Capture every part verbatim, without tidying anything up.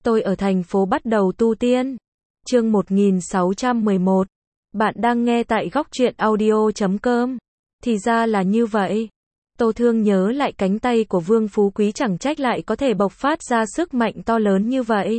Tôi ở thành phố bắt đầu tu tiên. Chương một nghìn sáu trăm mười một. Bạn đang nghe tại góc truyện audio chấm com. Thì ra là như vậy. Tô Thương nhớ lại cánh tay của Vương Phú Quý chẳng trách lại có thể bộc phát ra sức mạnh to lớn như vậy.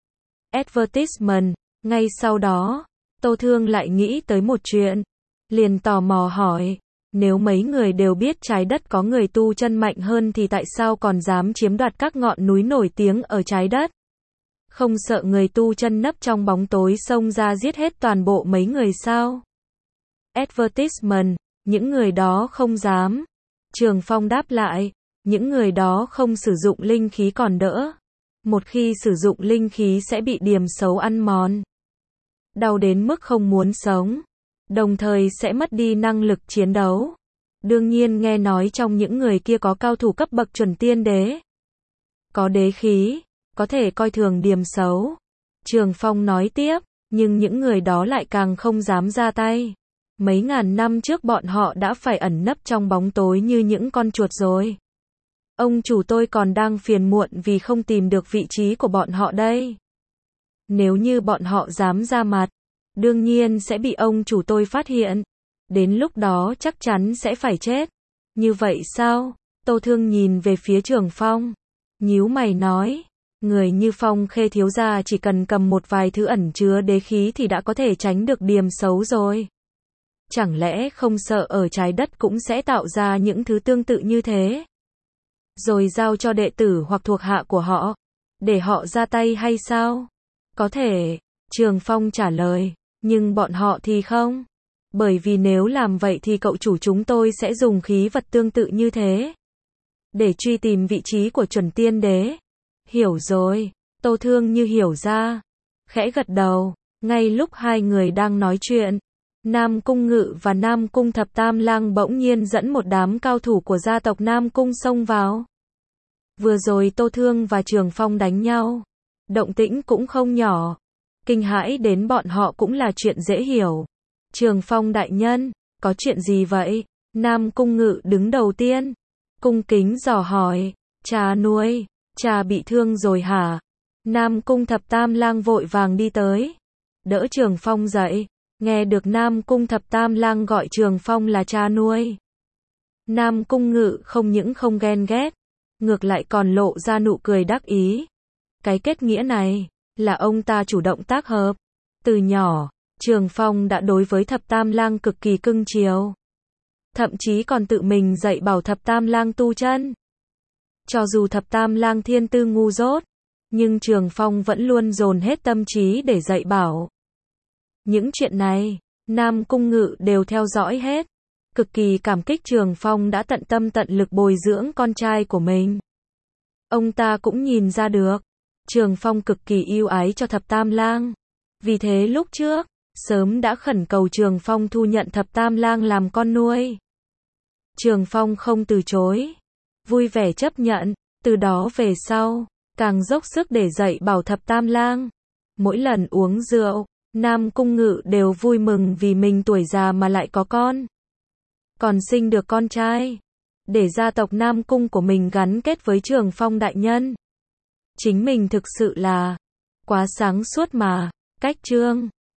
Advertisement. Ngay sau đó, Tô Thương lại nghĩ tới một chuyện. Liền tò mò hỏi, nếu mấy người đều biết trái đất có người tu chân mạnh hơn thì tại sao còn dám chiếm đoạt các ngọn núi nổi tiếng ở trái đất? Không sợ người tu chân nấp trong bóng tối xông ra giết hết toàn bộ mấy người sao? Advertisement, những người đó không dám. Trường Phong đáp lại, những người đó không sử dụng linh khí còn đỡ. Một khi sử dụng linh khí sẽ bị điềm xấu ăn mòn. Đau đến mức không muốn sống. Đồng thời sẽ mất đi năng lực chiến đấu. Đương nhiên nghe nói trong những người kia có cao thủ cấp bậc chuẩn tiên đế. Có đế khí, có thể coi thường điềm xấu. Trường Phong nói tiếp, nhưng những người đó lại càng không dám ra tay. Mấy ngàn năm trước bọn họ đã phải ẩn nấp trong bóng tối như những con chuột rồi. Ông chủ tôi còn đang phiền muộn vì không tìm được vị trí của bọn họ đây. Nếu như bọn họ dám ra mặt, đương nhiên sẽ bị ông chủ tôi phát hiện. Đến lúc đó chắc chắn sẽ phải chết. Như vậy sao? Tô Thương nhìn về phía Trường Phong. Nhíu mày nói, người như Phong Khê thiếu gia chỉ cần cầm một vài thứ ẩn chứa đế khí thì đã có thể tránh được điềm xấu rồi. Chẳng lẽ không sợ ở trái đất cũng sẽ tạo ra những thứ tương tự như thế? Rồi giao cho đệ tử hoặc thuộc hạ của họ, để họ ra tay hay sao? Có thể, Trường Phong trả lời, nhưng bọn họ thì không. Bởi vì nếu làm vậy thì cậu chủ chúng tôi sẽ dùng khí vật tương tự như thế. Để truy tìm vị trí của chuẩn tiên đế. Hiểu rồi, Tô Thương như hiểu ra. Khẽ gật đầu, ngay lúc hai người đang nói chuyện. Nam Cung Ngự và Nam Cung Thập Tam Lang bỗng nhiên dẫn một đám cao thủ của gia tộc Nam Cung xông vào. Vừa rồi Tô Thương và Trường Phong đánh nhau. Động tĩnh cũng không nhỏ. Kinh hãi đến bọn họ cũng là chuyện dễ hiểu. Trường Phong đại nhân, có chuyện gì vậy? Nam Cung Ngự đứng đầu tiên. Cung kính dò hỏi, cha nuôi, cha bị thương rồi hả? Nam Cung Thập Tam Lang vội vàng đi tới. Đỡ Trường Phong dậy. Nghe được Nam Cung Thập Tam Lang gọi Trường Phong là cha nuôi. Nam Cung Ngự không những không ghen ghét, ngược lại còn lộ ra nụ cười đắc ý. Cái kết nghĩa này, là ông ta chủ động tác hợp. Từ nhỏ, Trường Phong đã đối với Thập Tam Lang cực kỳ cưng chiều. Thậm chí còn tự mình dạy bảo Thập Tam Lang tu chân. Cho dù Thập Tam Lang thiên tư ngu dốt, nhưng Trường Phong vẫn luôn dồn hết tâm trí để dạy bảo. Những chuyện này, Nam Cung Ngự đều theo dõi hết. Cực kỳ cảm kích Trường Phong đã tận tâm tận lực bồi dưỡng con trai của mình. Ông ta cũng nhìn ra được, Trường Phong cực kỳ yêu ái cho Thập Tam Lang. Vì thế lúc trước, sớm đã khẩn cầu Trường Phong thu nhận Thập Tam Lang làm con nuôi. Trường Phong không từ chối, vui vẻ chấp nhận, từ đó về sau, càng dốc sức để dạy bảo Thập Tam Lang. Mỗi lần uống rượu, Nam Cung Ngự đều vui mừng vì mình tuổi già mà lại có con. Còn sinh được con trai. Để gia tộc Nam Cung của mình gắn kết với Trường Phong đại nhân. Chính mình thực sự là quá sáng suốt mà. Cách chương